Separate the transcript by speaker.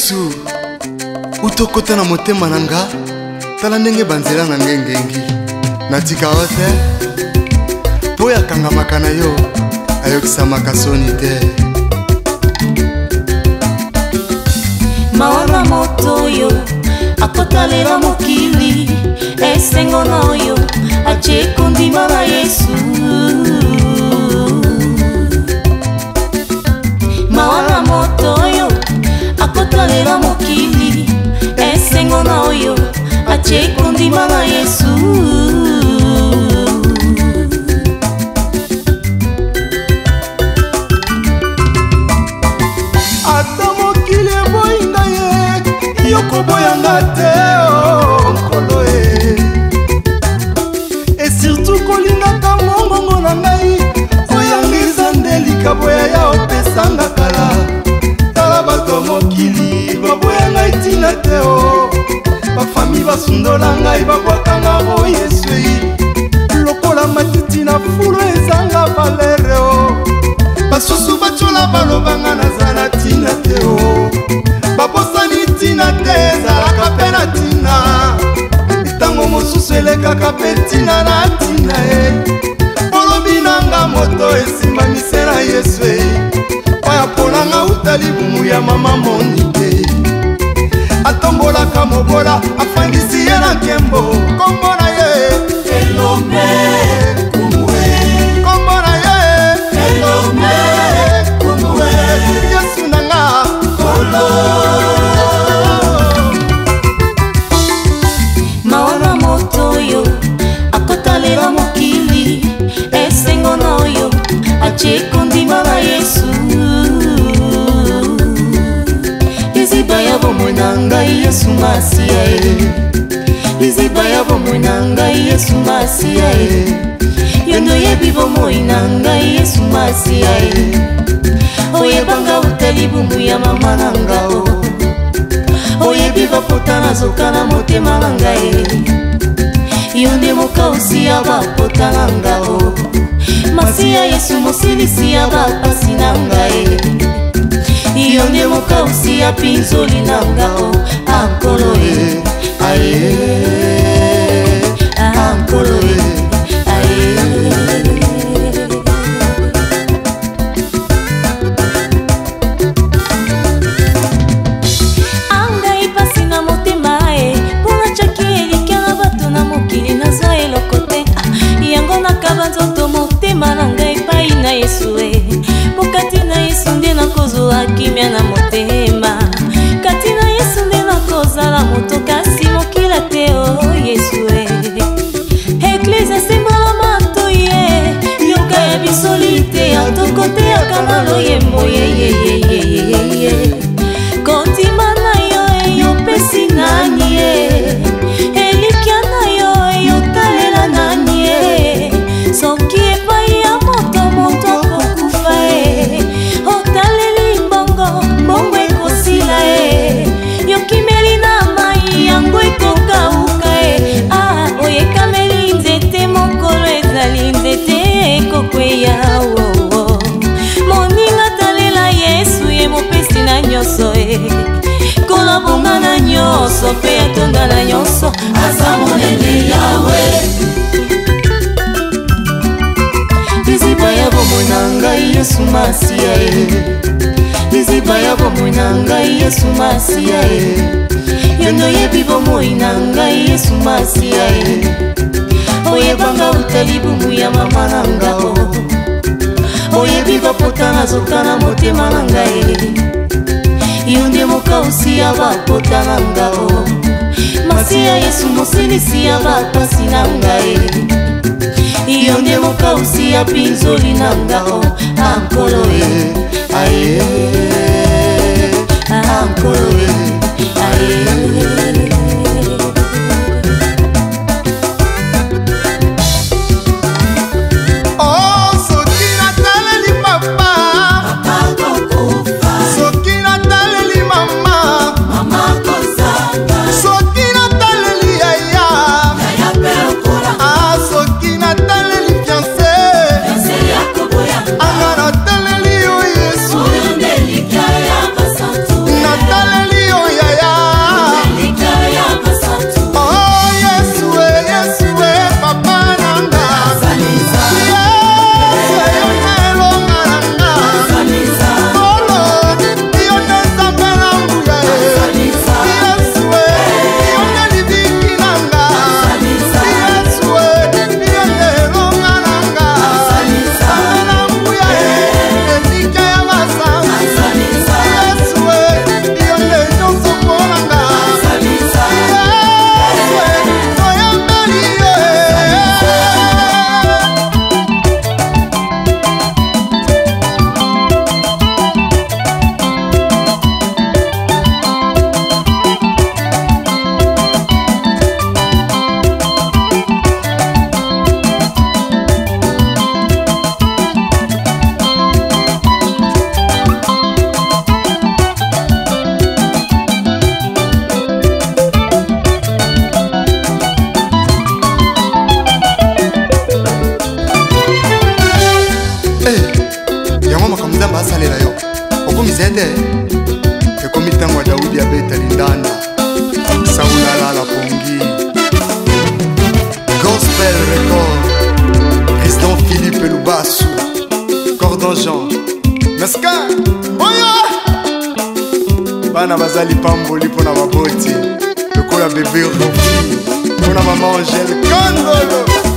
Speaker 1: Yesu utokota na motema nanga tala ndenge banzela na ngengengi natika ote po yakangamaka na yo ayokisamaka soni te
Speaker 2: mawana moto yo akotalela mokili esengo na yo ache kondima na Yesu mawana moto yo akotalela mokili esengo na yo ache kondima na Yesu
Speaker 3: koboyanga te nkolo et surtout kolingaka mongongo na ngai oyangisa nde likaboya ya opesanga kala tala bato mokili baboya ngai tina te bafami basundola ngai babwakanga o Yesu lokola matiti na fulu ezanga valere basusu bacola balobanga nazala tina te babosani tina te ezalaka mpe na tina ntango mosusu elekaka mpe ntina na tina olobi nanga moto esimbamise na Yesu oyo aponanga uta libumu ya mama monike atombolaka mobola afandisi ye na nkembo kombo na ye elome kumwe kombo na ye elome kumwe Yesu nanga kolo akotalela mokili esengo na yo ache kondima na Yesu liziba ya bomoi na ngai Yesu Masiya liziba ya bomoi na ngai Yesu Masiya yondo yebi bomoi na ngai Yesu Masiya oyebanga utali bumu ya mama na ngao oyebi bapota nazoka na motema na ngai yonde mokausi ya bapota na ngao Masiya Yesu mosilisi ya bapasi na ngai yonde mokausi ya pinzoli na ngao ankolo aye ankolo aye banzoto motema na ngai pai na Yesu pokati na Yesu nde nakozwa kimia na motema kati na Yesu nde nakozala moto kasi mokila te Yesu Eklise simbola mato ye yoka ya bisoli te atoko te yakana loyembo ye kontima na yo yopesi nani elikia na yo yotalela nani soki epai ya moto kokufa otaleli mbongo mbongo ekosila yokimeli na mai yango ekokauka oyekameli nzete mokolo ezali nzete ekokweya moninga talela Yesu ye mopesi na nyonso kolabonga na nyonso mpe atonda na nyonso aza monene Yawe liziba ya bomoi na ngai Yesu Masiya liziba ya bomoi na ngai Yesu Masiya yondo yebi bomoi na ngai Yesu Masiya oyebanga utali bumu ya mama na ngao oyebi bapota nazoka na motema na ngai yonde mokausi ya bapota na ngao Masiya Yesu mosilisi ya bapasi na ngai yonde mokausi ya pinzoli na ngao ankolo aye ankolo aye Nataleli
Speaker 1: beta lindanda saulala la pongi Gospel Record Président Philippe Lubasu Cordon Jean Meska Oyo Bana bazali pamboli pona baboti lokola bébé Rofi pona maman Angèle Kandolo